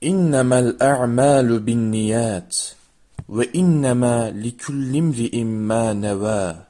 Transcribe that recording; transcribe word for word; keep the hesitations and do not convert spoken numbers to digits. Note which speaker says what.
Speaker 1: إنما الأعمال بالنيات وإنما لكل امرئ ما نوى